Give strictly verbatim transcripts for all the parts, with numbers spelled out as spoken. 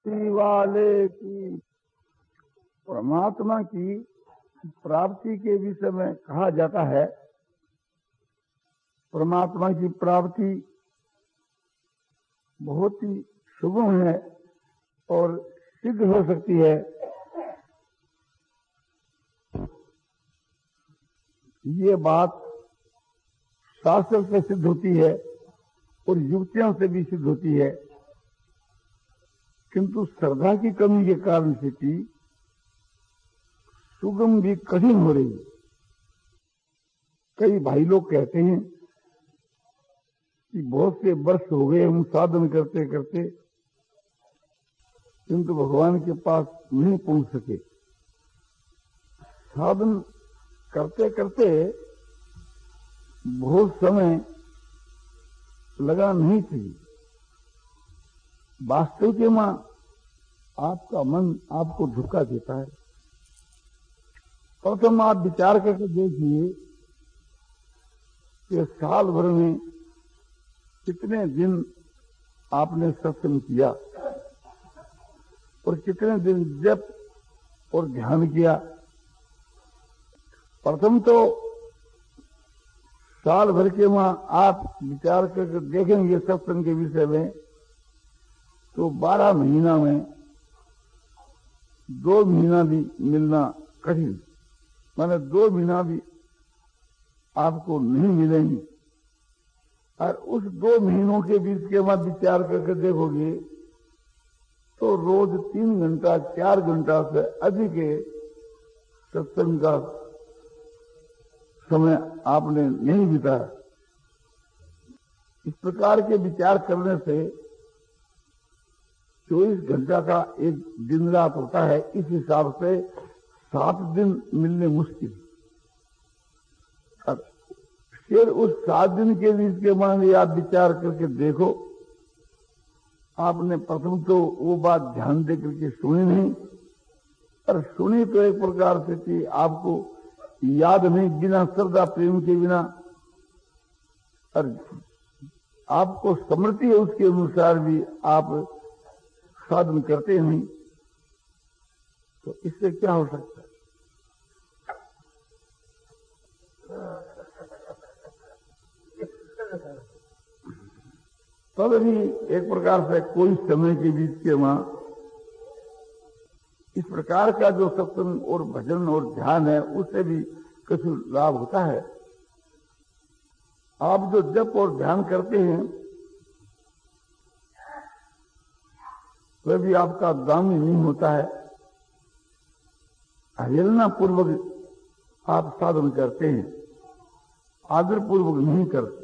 प्राप्ति वाले की परमात्मा की प्राप्ति के विषय में कहा जाता है। परमात्मा की प्राप्ति बहुत ही सुगम है और सिद्ध हो सकती है। ये बात शास्त्र से सिद्ध होती है और युक्तियों से भी सिद्ध होती है, किंतु श्रद्धा की कमी के कारण से कि सुगम भी कठिन हो रही है। कई भाई लोग कहते हैं कि बहुत से वर्ष हो गए हम साधन करते करते, किंतु भगवान के पास नहीं पहुंच सके। साधन करते करते बहुत समय लगा नहीं थी। वास्तविक में आपका मन आपको धोखा देता है। प्रथम आप विचार करके देखिए कि साल भर में कितने दिन आपने सत्संग किया और कितने दिन जप और ध्यान किया। प्रथम तो साल भर के वहां आप विचार करके देखेंगे सत्संग के विषय में, तो बारह महीना में दो महीना भी मिलना कठिन, माने दो महीना भी आपको नहीं मिलेंगी। और उस दो महीनों के बीच के बाद विचार करके देखोगे तो रोज तीन घंटा चार घंटा से अधिक सत्संग का समय आपने नहीं बिताया। इस प्रकार के विचार करने से चौबीस घंटा का एक दिन रात होता है। इस हिसाब से सात दिन मिलने मुश्किल। और फिर उस सात दिन के बीच के मान आप विचार करके देखो, आपने प्रथम तो वो बात ध्यान दे करके सुनी नहीं, और सुनी तो एक प्रकार से कि आपको याद नहीं, बिना श्रद्धा प्रेम के बिना, और आपको स्मृति है उसके अनुसार भी आप साधन करते नहीं, तो इससे क्या हो सकता है? तब भी एक प्रकार से कोई समय के बीच के वहां इस प्रकार का जो सत्संग और भजन और ध्यान है उससे भी कुछ लाभ होता है। आप जो जप और ध्यान करते हैं वह भी आपका दामी नहीं होता है। अवहेलना पूर्वक आप साधन करते हैं, आदर पूर्वक नहीं करते।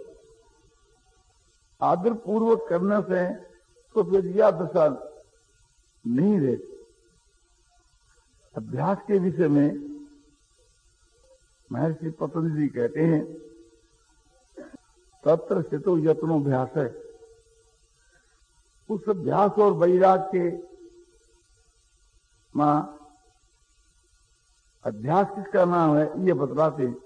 आदर पूर्वक करने से तो फिर यह दशा नहीं रहती। अभ्यास के विषय में महर्षि पतंजलि कहते हैं, तत्र से तो यत्नोभ्यास है। उस अभ्यास और वैराग के मां अभ्यास किसका नाम है ये बतलाते हैं।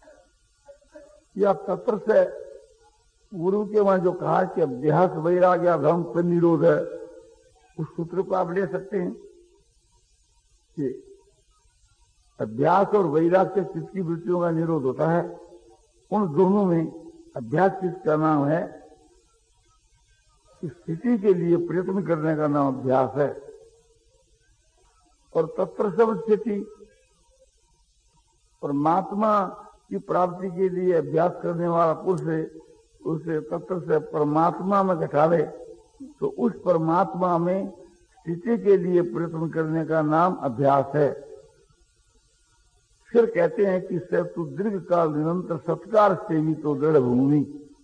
या तत्र से गुरु के वहां जो कहा कि अभ्यास वैराग या भ्रम पर निरोध है, उस सूत्र को आप ले सकते हैं कि अभ्यास और वैराग से चित्त की वृत्तियों का निरोध होता है। उन दोनों में अभ्यास किसका नाम है? स्थिति के लिए प्रयत्न करने का नाम अभ्यास है। और तत्र सब स्थिति परमात्मा की प्राप्ति के लिए अभ्यास करने वाला पुरुष उसे तत्व से परमात्मा में घटावे, तो उस परमात्मा में स्थिति के लिए प्रयत्न करने का नाम अभ्यास है। फिर कहते हैं कि से तू दीर्घ काल निरंतर सत्कार सेवी तो दृढ़ भूमि,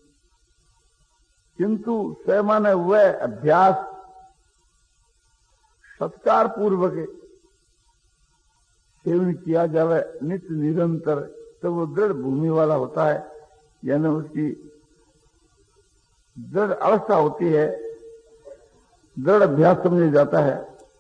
किंतु से माने वह अभ्यास सत्कार पूर्वक सेवन किया जावे नित्य निरंतर, तो वो दृढ़ भूमि वाला होता है, यानी उसकी दृढ़ अवस्था होती है, दृढ़ अभ्यास समझा जाता है।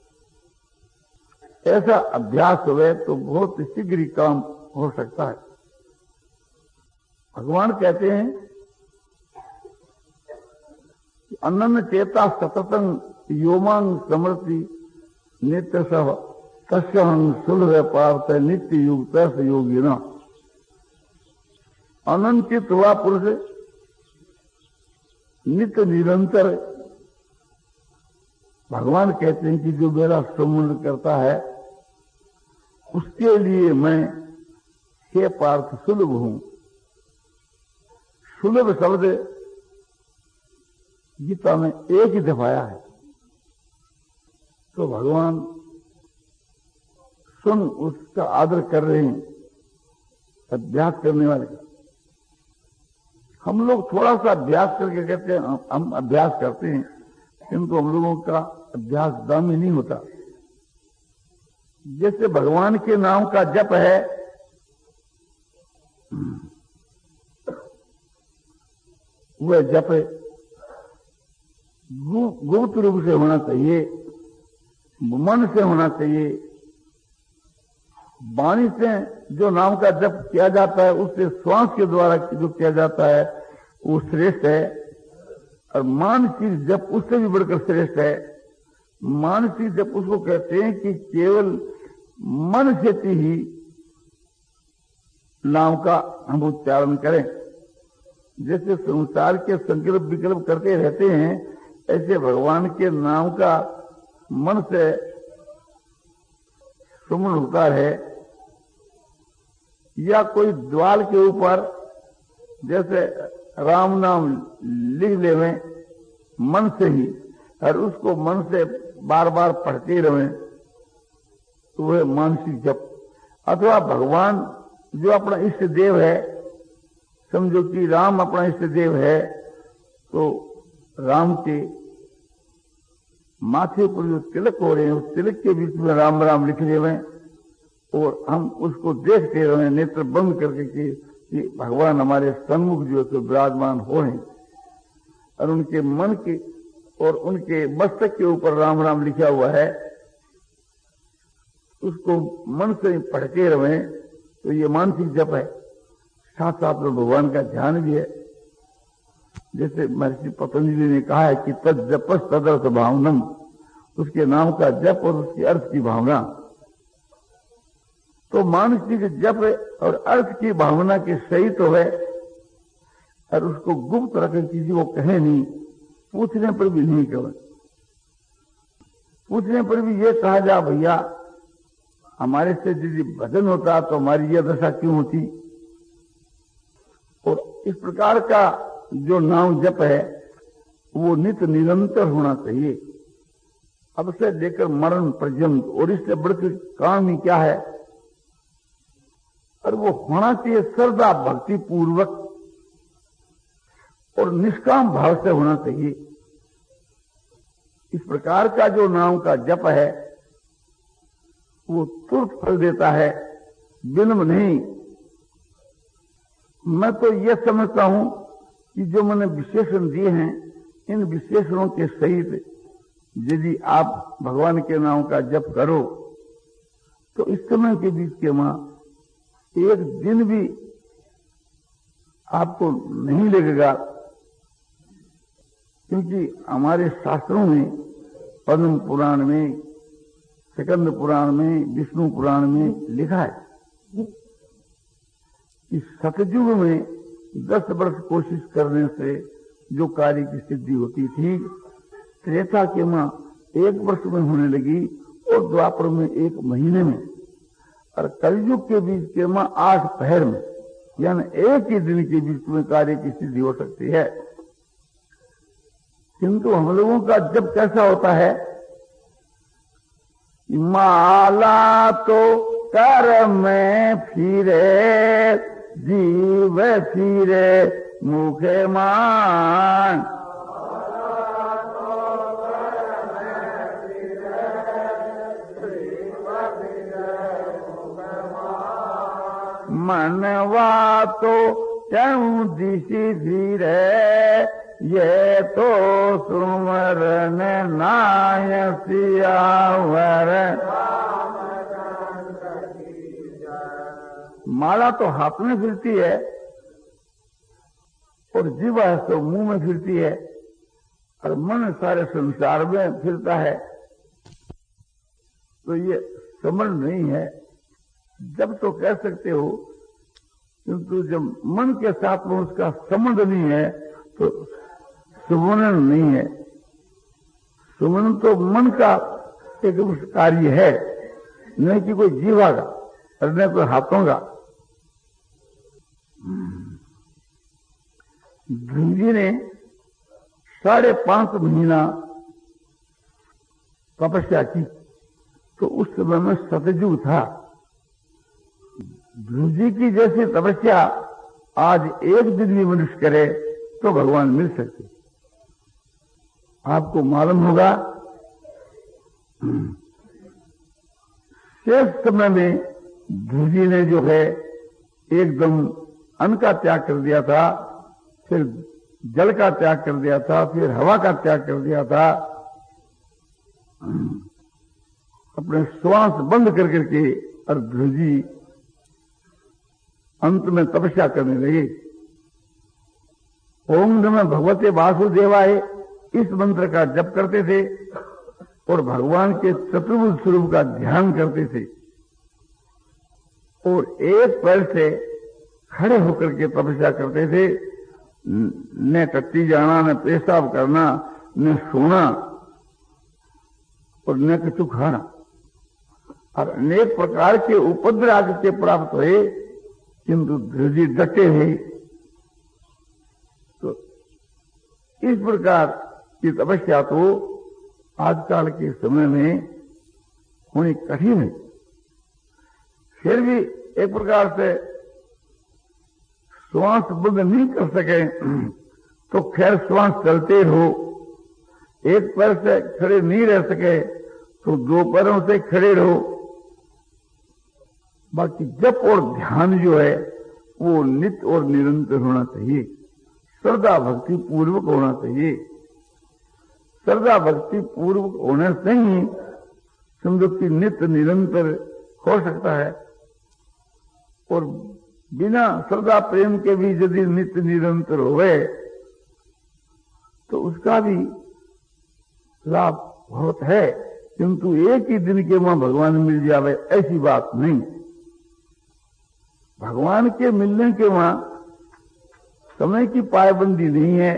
ऐसा अभ्यास हुए तो बहुत शीघ्र ही काम हो सकता है। भगवान कहते हैं कि अनन्य चेता सततं योमांग समृति नित्य सह तस्यहं सुलभ पार्थ नित्य युक्त योगी न। अनंतित हुआ पुरुष नित्य निरंतर भगवान कहते हैं कि जो मेरा सुमरण करता है उसके लिए मैं हे पार्थ सुलभ हूं। सुलभ शब्द गीता में एक ही दफाया है। तो भगवान सुन उसका आदर कर रहे हैं अभ्यास करने वाले का। हम लोग थोड़ा सा अभ्यास करके कहते हैं हम अभ्यास करते हैं, किंतु हम लोगों का अभ्यास दामी नहीं होता। जैसे भगवान के नाम का जप है, वह जप गुप्त रूप से होना चाहिए, मन से होना चाहिए। वाणी से जो नाम का जप किया जाता है उससे श्वास के द्वारा जो किया जाता है वो श्रेष्ठ है, और मानसिक जप उससे भी बढ़कर श्रेष्ठ है। मानसिक जप उसको कहते हैं कि केवल मन से ही नाम का हम उच्चारण करें। जैसे संसार के संकल्प विकल्प करते रहते हैं, ऐसे भगवान के नाम का मन से सुमन होता है। या कोई द्वार के ऊपर जैसे राम नाम लिख लेवे मन से ही, और उसको मन से बार बार पढ़ते रहे, तो वह मानसिक जप। अथवा भगवान जो अपना इष्ट देव है, समझो कि राम अपना इष्ट देव है, तो राम के माथे पर जो तिलक हो रहे हैं उस तिलक के बीच में राम राम लिख रहे हैं, और हम उसको देखते रहे नेत्र बंद करके कि, कि भगवान हमारे सन्मुख जो तो विराजमान हो रहे हैं, और उनके मन के और उनके मस्तक के ऊपर राम राम लिखा हुआ है, उसको मन से पढ़ते रहे, तो ये मानसिक जप है। साथ साथ में भगवान का ध्यान भी है। जैसे महर्षि पतंजलि ने कहा है कि तद जपस तदर्थ भावनम, उसके नाम का जप और उसके अर्थ की भावना। तो मानसिक जप और अर्थ की भावना के सही तो है, और उसको गुप्त रखकर किसी को कहे नहीं, पूछने पर भी नहीं कहे। पूछने पर भी ये कहा जा भैया हमारे से यदि भजन होता तो हमारी यह दशा क्यों होती। और इस प्रकार का जो नाम जप है वो नित्य निरंतर होना चाहिए, अब से लेकर मरण पर्यंत। और इससे बढ़कर काम ही क्या है, और वो होना चाहिए श्रद्धा भक्ति पूर्वक और निष्काम भाव से होना चाहिए। इस प्रकार का जो नाम का जप है वो तुरंत फल देता है, विलंब नहीं। मैं तो यह समझता हूं कि जो मैंने विशेषण दिए हैं, इन विशेषणों के सहित यदि आप भगवान के नाम का जप करो तो इस समय के बीच के मां एक दिन भी आपको नहीं लगेगा। क्योंकि हमारे शास्त्रों में, पद्म पुराण में, स्कंद पुराण में, विष्णु पुराण में लिखा है कि सतयुग में दस वर्ष कोशिश करने से जो कार्य की सिद्धि होती थी, त्रेता के मां एक वर्ष में होने लगी, और द्वापर में एक महीने में, और कलयुग के बीच के मां आठ पहर में, यानी एक ही दिन के बीच में कार्य की सिद्धि हो सकती है। किंतु हम लोगों का जब कैसा होता है, माला तो कर में फिरे, जीव फिरे मुखे मान। मनवा तो क्यों दिशी फिरे, ये तो सुमरन नाय सियावर। माला तो हाथ में फिरती है और जीवा है तो मुंह में फिरती है। और मन सारे संसार में फिरता है, तो ये समझ नहीं है। जब तो कह सकते हो, किंतु जब मन के साथ में उसका संबंध नहीं है तो सुमन नहीं है। सुमन तो मन का एक कार्य है, नहीं कि कोई जीवा का और न कोई हाथों का। ध्रुव जी ने साढ़े पांच महीना तपस्या की, तो उस समय में सतयुग था। ध्रुव जी की जैसी तपस्या आज एक दिन भी मनुष्य करे तो भगवान मिल सकते। आपको मालूम होगा, शेष समय में ध्रुव जी ने जो है एकदम अन्न का त्याग कर दिया था, फिर जल का त्याग कर दिया था, फिर हवा का त्याग कर दिया था, अपने श्वास बंद कर करके, और ध्रुव जी अंत में तपस्या करने लगे। ओम नमः भगवते वासुदेवाय इस मंत्र का जप करते थे और भगवान के चतुर्भुज स्वरूप का ध्यान करते थे, और एक पैर से खड़े होकर के तपस्या करते थे। न टट्टी जाना, न पेशाब करना, न सोना और न कुछ खाना, और अनेक प्रकार के उपद्रव के प्राप्त हुए, किंतु ध्रुव जी डटे हुए। तो इस प्रकार की तपस्या तो आजकल के समय में होनी कठिन है। फिर भी एक प्रकार से श्वास बंद नहीं कर सके तो खैर श्वास चलते रहो। एक पैर से खड़े नहीं रह सके तो दो पैरों से खड़े रहो। बाकी जप और ध्यान जो है वो नित्य और निरंतर होना चाहिए, श्रद्धा भक्ति पूर्वक होना चाहिए। श्रद्धा भक्ति पूर्वक होने से ही समझो कि नित्य निरंतर हो सकता है, और बिना श्रद्धा प्रेम के भी यदि नित्य निरंतर होवे तो उसका भी लाभ बहुत है, किंतु एक ही दिन के वहां भगवान मिल जावे ऐसी बात नहीं। भगवान के मिलने के वहां समय की पाबंदी नहीं है,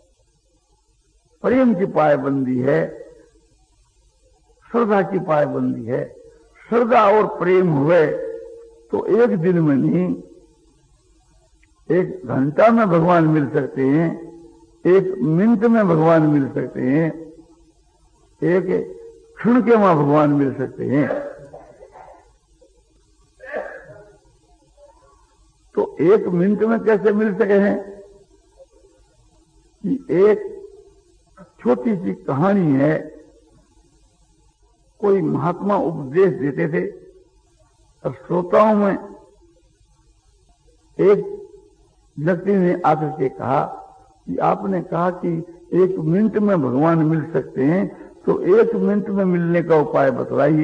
प्रेम की पाबंदी है, श्रद्धा की पाबंदी है। श्रद्धा और प्रेम हुए तो एक दिन में नहीं, एक घंटा में भगवान मिल सकते हैं, एक मिनट में भगवान मिल सकते हैं, एक क्षण के वहां भगवान मिल सकते हैं। तो एक मिनट में कैसे मिल सके हैं कि एक छोटी सी कहानी है। कोई महात्मा उपदेश देते थे और श्रोताओं में एक व्यक्ति ने आकर के कहा कि आपने कहा कि एक मिनट में भगवान मिल सकते हैं, तो एक मिनट में मिलने का उपाय बतलाइए।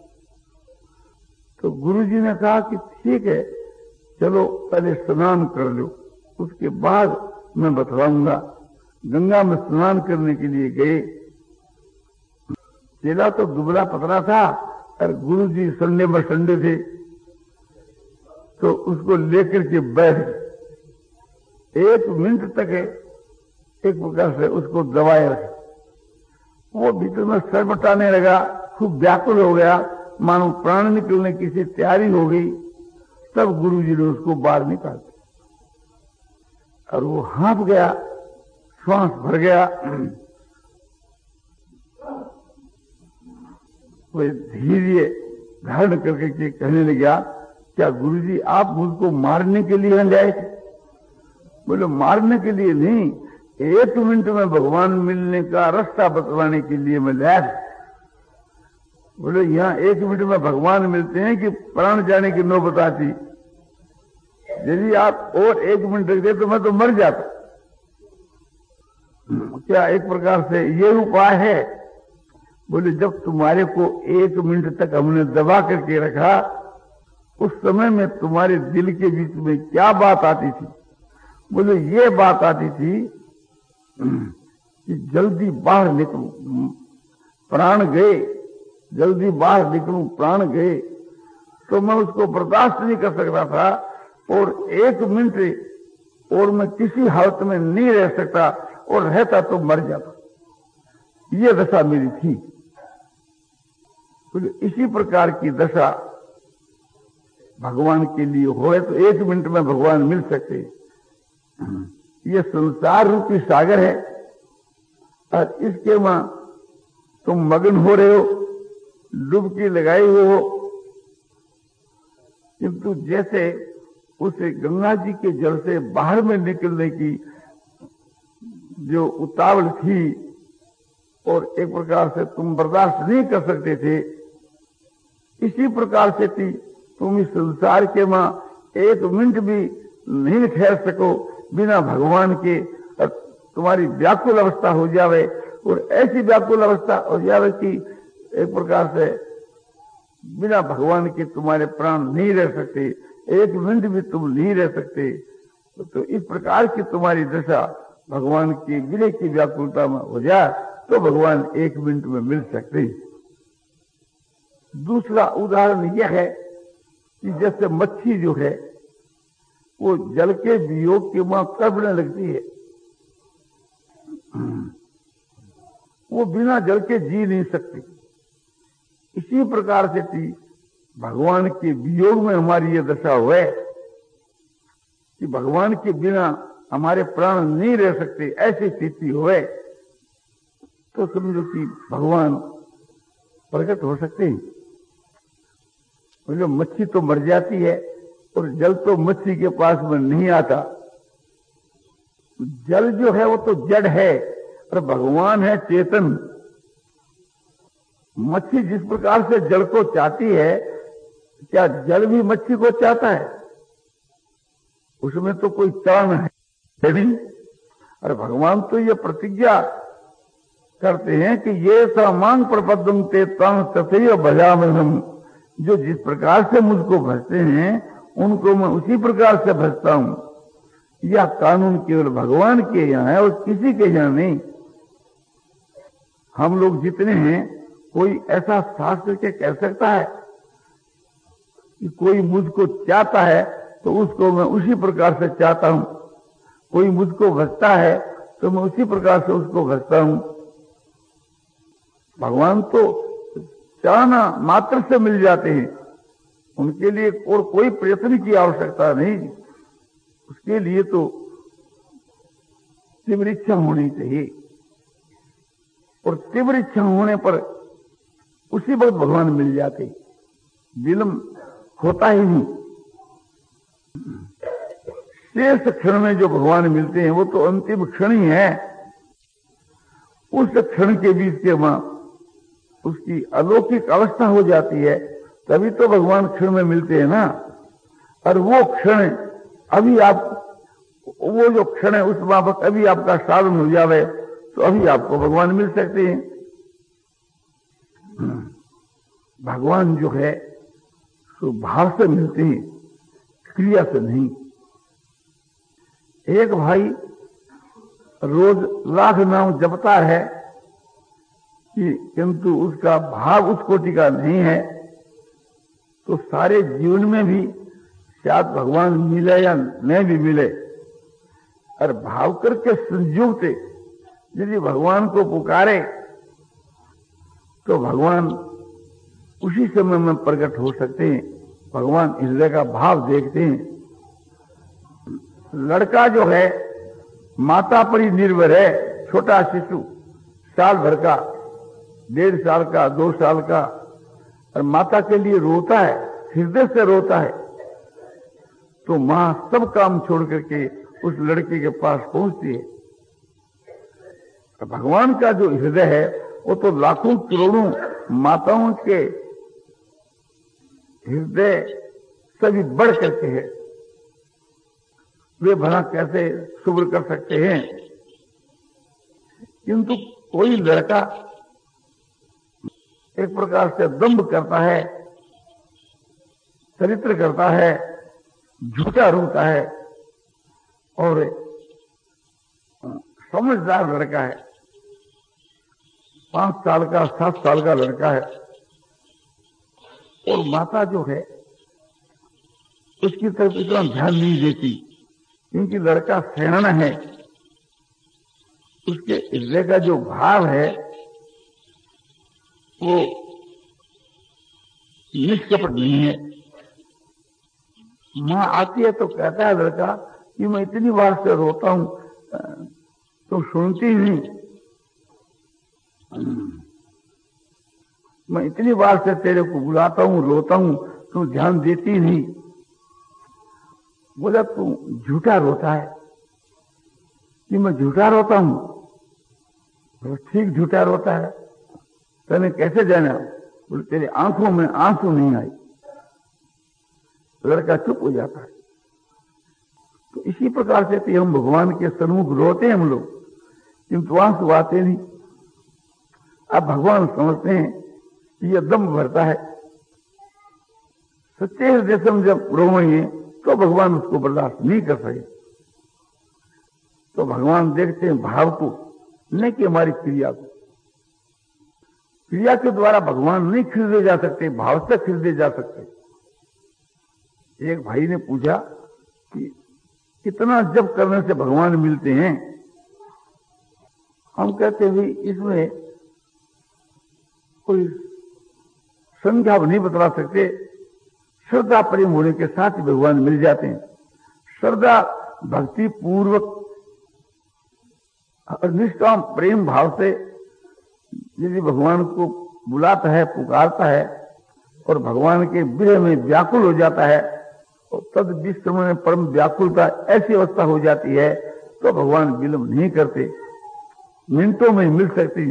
तो गुरुजी ने कहा कि ठीक है, चलो पहले स्नान कर लो, उसके बाद मैं बतलाऊंगा। गंगा में स्नान करने के लिए गए। चेला तो दुबला पतला था और गुरुजी संडे में संडे थे, तो उसको लेकर के बैठ एक मिनट तक एक प्रकार से उसको दबाए रखे। वो भीतर में सर बटाने लगा, खूब व्याकुल हो गया, मानो प्राण निकलने की सी तैयारी हो गई। तब गुरुजी ने उसको बाहर निकाल दिया और वो हाँफ गया, श्वास भर गया। वो धीरे धारण करके के कहने लगा, क्या गुरुजी आप मुझको मारने के लिए लाए थे? बोले मारने के लिए नहीं, एक मिनट में भगवान मिलने का रास्ता बतलाने के लिए मैं लाया था। बोले यहाँ एक मिनट में भगवान मिलते हैं कि प्राण जाने की नौबत आती। यदि आप और एक मिनट रख दे तो मैं तो मर जाता। क्या एक प्रकार से ये उपाय है? बोले जब तुम्हारे को एक मिनट तक हमने दबा करके रखा, उस समय में तुम्हारे दिल के बीच में क्या बात आती थी? बोले ये बात आती थी कि जल्दी बाहर निकलूं, प्राण गए, जल्दी बाहर निकलूं, प्राण गए, तो मैं उसको बर्दाश्त नहीं कर सकता था और एक मिनट और मैं किसी हालत में नहीं रह सकता, और रहता तो मर जाता। ये दशा मेरी थी। तो इसी प्रकार की दशा भगवान के लिए होए तो एक मिनट में भगवान मिल सकते। ये संसार रूपी सागर है और इसके मां तुम मगन हो रहे हो, डुबकी लगाए हुए हो, किंतु जैसे उसे गंगा जी के जल से बाहर में निकलने की जो उतावल थी और एक प्रकार से तुम बर्दाश्त नहीं कर सकते थे, इसी प्रकार से थी तुम इस संसार के मां एक मिनट भी नहीं ठहर सको बिना भगवान के, और तुम्हारी व्याकुल अवस्था हो जावे, और ऐसी व्याकुल अवस्था हो जावे कि एक प्रकार से बिना भगवान के तुम्हारे प्राण नहीं रह सकते, एक मिनट भी तुम नहीं रह सकते। तो इस प्रकार की तुम्हारी दशा भगवान की विलय की व्याकुलता में हो जाए तो भगवान एक मिनट में मिल सकते। दूसरा उदाहरण यह है कि जैसे मच्छी जो है वो जल के वियोग के मां तड़पने लगती है, वो बिना जल के जी नहीं सकती। इसी प्रकार से थी भगवान के वियोग में हमारी ये दशा हुए कि भगवान के बिना हमारे प्राण नहीं रह सकते, ऐसी स्थिति हुए तो समझो कि भगवान प्रकट हो सकते हैं। मच्छी तो मर जाती है और जल तो मच्छी के पास में नहीं आता। जल जो है वो तो जड़ है और भगवान है चेतन। मच्छी जिस प्रकार से जल को चाहती है, क्या जल भी मच्छी को चाहता है? उसमें तो कोई चाह है नहीं। और भगवान तो ये प्रतिज्ञा करते हैं कि ये सामांग प्रपद्यम ते तां तथैव भजाम्यहम्, जो जिस प्रकार से मुझको भजते हैं उनको मैं उसी प्रकार से भजता हूं। यह कानून केवल भगवान के यहाँ है और किसी के यहाँ नहीं। हम लोग जितने हैं, कोई ऐसा शास्त्र के कह सकता है कि कोई मुझको चाहता है तो उसको मैं उसी प्रकार से चाहता हूं, कोई मुझको भजता है तो मैं उसी प्रकार से उसको भजता हूं। भगवान तो चाहना मात्र से मिल जाते हैं, उनके लिए और कोई प्रयत्न की आवश्यकता नहीं। उसके लिए तो तीव्र इच्छा होनी चाहिए, और तीव्र इच्छा होने पर उसी वक्त भगवान मिल जाते, विलंब होता ही नहीं। शेष क्षण में जो भगवान मिलते हैं वो तो अंतिम क्षण ही है। उस क्षण के बीच के मां उसकी अलौकिक अवस्था हो जाती है, तभी तो भगवान क्षण में मिलते हैं ना। और वो क्षण अभी आप, वो जो क्षण है उस बाबत अभी आपका साधन हो जावे तो अभी आपको भगवान मिल सकते हैं। भगवान जो है सो भाव से मिलते हैं, क्रिया से नहीं। एक भाई रोज लाख नाम जपता है कि किंतु उसका भाव उस कोटि का नहीं है, तो सारे जीवन में भी शायद भगवान मिले या नहीं भी मिले, और भाव करके संयुक्त यदि भगवान को पुकारे तो भगवान उसी समय में प्रकट हो सकते हैं। भगवान हृदय का भाव देखते हैं। लड़का जो है माता पर ही निर्भर है, छोटा शिशु साल भर का, डेढ़ साल का, दो साल का, और माता के लिए रोता है, हृदय से रोता है, तो मां सब काम छोड़ करके उस लड़के के पास पहुंचती है। भगवान का जो हृदय है वो तो लाखों करोड़ों माताओं के हृदय से भी बढ़ करके है। वे भला कैसे शुभ्र कर सकते हैं? किंतु कोई लड़का एक प्रकार से दंभ करता है, चरित्र करता है, झूठा रोता है, और समझदार लड़का है पांच साल का सात साल का लड़का है और माता जो है उसकी तरफ इतना ध्यान नहीं देती, क्योंकि लड़का सयाना है, उसके हृदय का जो भाव है वो निष्कपट नहीं है। माँ आती है तो कहता है लड़का कि मैं इतनी बार से रोता हूं तो सुनती ही नहीं, मैं इतनी बार से तेरे को बुलाता हूं रोता हूं तू ध्यान देती नहीं। बोला तू झूठा रोता है कि मैं झूठा रोता हूं? तो ठीक झूठा रोता है, तूने कैसे जाना? बोले तेरी आंखों में आंसू नहीं आई। लड़का चुप हो जाता है। तो इसी प्रकार से तो हम भगवान के सन्मुख रोते हैं हम लोग, किंतु आंसू आते नहीं। अब भगवान समझते हैं कि यह दम भरता है, सच्चे हृदय से हम जब रोएंगे तो भगवान उसको बर्दाश्त नहीं कर सके। तो भगवान देखते हैं भाव को, न कि हमारी क्रिया को। क्रिया के द्वारा भगवान नहीं खरीदे जा सकते, भाव से खरीदे जा सकते। एक भाई ने पूछा कि कितना जप करने से भगवान मिलते हैं? हम कहते हैं इसमें कोई संख्या नहीं बता सकते, श्रद्धा प्रेम होने के साथ ही भगवान मिल जाते हैं। श्रद्धा भक्ति पूर्वक और निष्काम प्रेम भाव से यदि भगवान को बुलाता है, पुकारता है और भगवान के विरह में व्याकुल हो जाता है और तद विश्व में परम व्याकुलता ऐसी अवस्था हो जाती है तो भगवान विलंब नहीं करते, मिनटों में मिल सकती।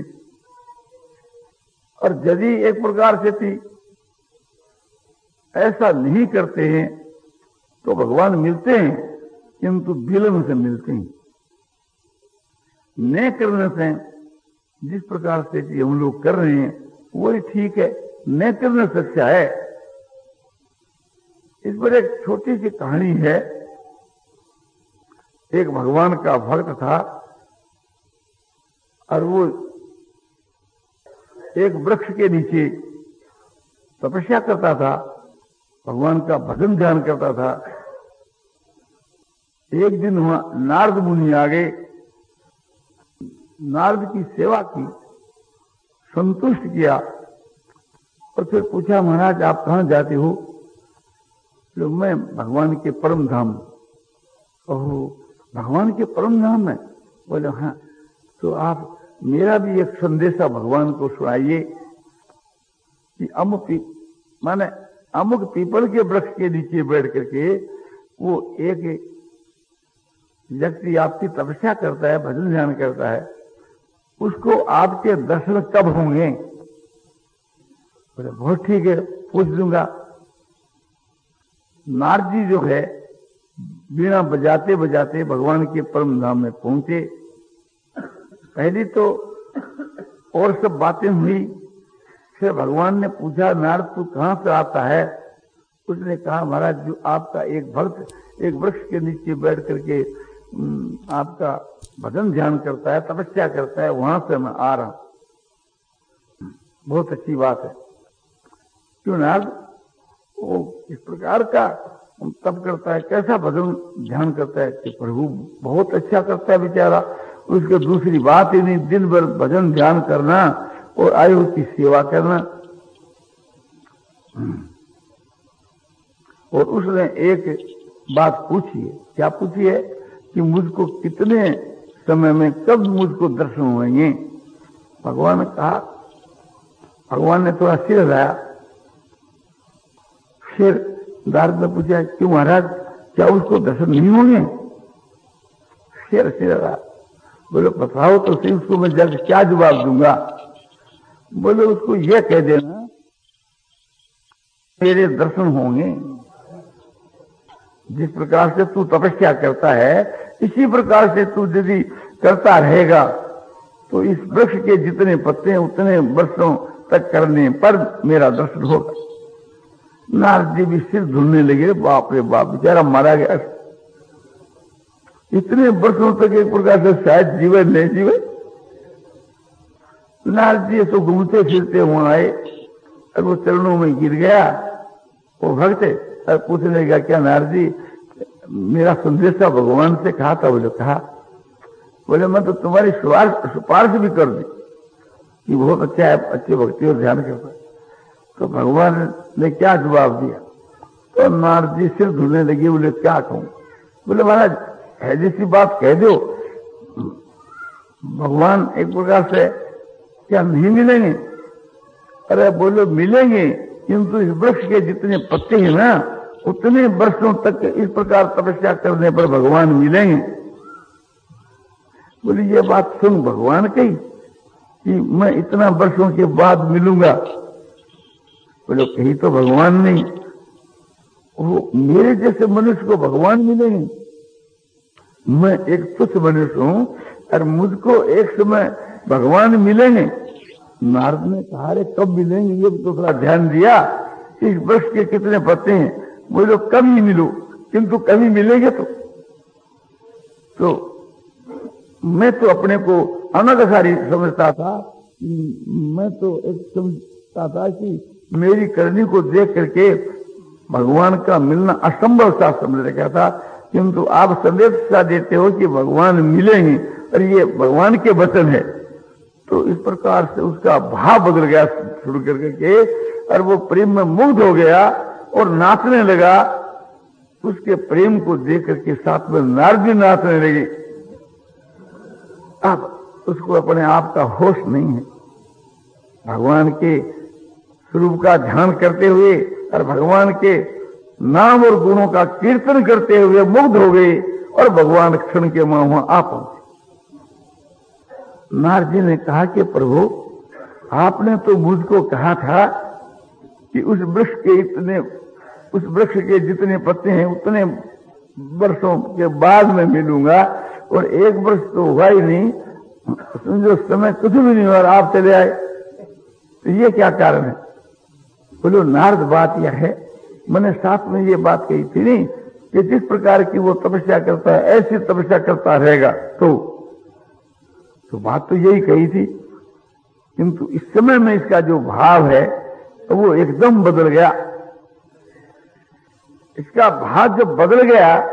और यदि एक प्रकार से थी ऐसा नहीं करते हैं तो भगवान मिलते हैं किंतु विलंब से मिलते हैं। न करने से जिस प्रकार से हम लोग कर रहे हैं वही ठीक है, न करने से अच्छा है। इस पर एक छोटी सी कहानी है। एक भगवान का भक्त था और वो एक वृक्ष के नीचे तपस्या करता था, भगवान का भजन ध्यान करता था। एक दिन वहां नारद मुनि आ गए, नारद की सेवा की, संतुष्ट किया और फिर पूछा महाराज आप कहां जाते हो? तो मैं भगवान के परम धाम। ओहो भगवान के परम धाम में? बोले हाँ। तो आप मेरा भी एक संदेशा भगवान को सुनाइए कि अमुक माने अमुक पीपल के वृक्ष के नीचे बैठ करके वो एक व्यक्ति आपकी तपस्या करता है, भजन ध्यान करता है, उसको आपके दर्शन कब होंगे? बोले बहुत ठीक है, पूछ दूंगा। नारद जी जो है बीणा बजाते बजाते भगवान के परम धाम में पहुंचे। पहली तो और सब बातें हुई, फिर भगवान ने पूछा नारद तू कहां से आता है? उसने कहा महाराज जो आपका एक भक्त एक वृक्ष के नीचे बैठ करके आपका भजन ध्यान करता है, तपस्या करता है, वहां से मैं आ रहा हूं। बहुत अच्छी बात है। क्यों नारद? वो इस प्रकार का तप करता है, कैसा भजन ध्यान करता है कि प्रभु बहुत अच्छा करता है बेचारा, उसके दूसरी बात ही नहीं, दिन भर भजन ध्यान करना और आयु की सेवा करना। और उसने एक बात पूछी है। क्या पूछी है? कि मुझको कितने समय में कब मुझको दर्शन होंगे? भगवान ने कहा, भगवान ने थोड़ा सिर हिलाया। फिर नारद ने पूछा क्यों महाराज क्या उसको दर्शन नहीं होंगे? फिर सिर हिलाया। बोले बताओ तो सही, उसको मैं जल्द क्या जवाब दूंगा? बोले उसको यह कह देना मेरे दर्शन होंगे। जिस प्रकार से तू तपस्या करता है इसी प्रकार से तू यदि करता रहेगा तो इस वृक्ष के जितने पत्ते हैं उतने वर्षों तक करने पर मेरा दर्शन होगा। नारद जी भी सिर धुलने लगे, बाप रे बाप बेचारा मारा गया। इतने वर्षों तक एक प्रकार से शायद जीवन नहीं जीवे। नारद जी तो घूमते फिरते वहां आए और वो चरणों में गिर गया। वो भक्त और पूछने लगा, क्या नारद जी मेरा संदेशा भगवान से कहा था? बोले कहा। बोले मैं तो तुम्हारी सिफारिश भी कर दी कि बहुत अच्छा है, अच्छे भक्ति और ध्यान करता है। तो भगवान ने क्या जवाब दिया? तो नारद जी सिर धुलने लगे। बोले क्या कहूं? बोले महाराज है जैसी बात कह दो। भगवान एक प्रकार से क्या नहीं मिलेंगे? अरे बोलो मिलेंगे, किंतु इस वृक्ष के जितने पत्ते हैं ना, उतने वर्षों तक इस प्रकार तपस्या करने पर भगवान मिलेंगे। बोले ये बात सुन भगवान कही कि मैं इतना वर्षों के बाद मिलूंगा। बोले कही तो भगवान नहीं, वो मेरे जैसे मनुष्य को भगवान मिलेंगे। मैं एक तुच्छ मनुष्य हूं और मुझको एक समय भगवान मिलेंगे। नारद ने कहा रे कब मिलेंगे? ये तो थोड़ा ध्यान दिया। इस वृक्ष के कितने पत्ते हैं? बोलो कभी मिलो, किंतु कभी मिलेंगे तो तो मैं तो अपने को अनधिकारी समझता था। मैं तो एक समझता था कि मेरी करनी को देख करके भगवान का मिलना असंभव सा समझ रखा था, किंतु आप संदेश सा देते हो कि भगवान मिलेंगे और ये भगवान के वचन है। तो इस प्रकार से उसका भाव बदल गया शुरू करके और वो प्रेम में मुग्ध हो गया और नाचने लगा। उसके प्रेम को देख करके साथ में नारद जी नाचने लगे। अब उसको अपने आप का होश नहीं है। भगवान के स्वरूप का ध्यान करते हुए और भगवान के नाम और गुणों का कीर्तन करते हुए मुग्ध हो गए और भगवान क्षण के मां वहां आ पहुंचे। नारद जी ने कहा कि प्रभु आपने तो मुझको कहा था कि उस वृक्ष के इतने उस वृक्ष के जितने पत्ते हैं उतने वर्षों के बाद में मिलूंगा, और एक वर्ष तो हुआ ही नहीं, समझो समय कुछ भी नहीं हुआ और आप चले आए, तो ये क्या कारण है? बोलो नारद बात यह है, मैंने साथ में ये बात कही थी नहीं कि जिस प्रकार की वो तपस्या करता है ऐसी तपस्या करता रहेगा। तो तो बात तो यही कही थी, किंतु इस समय में इसका जो भाव है वो एकदम बदल गया। इसका भाव जब बदल गया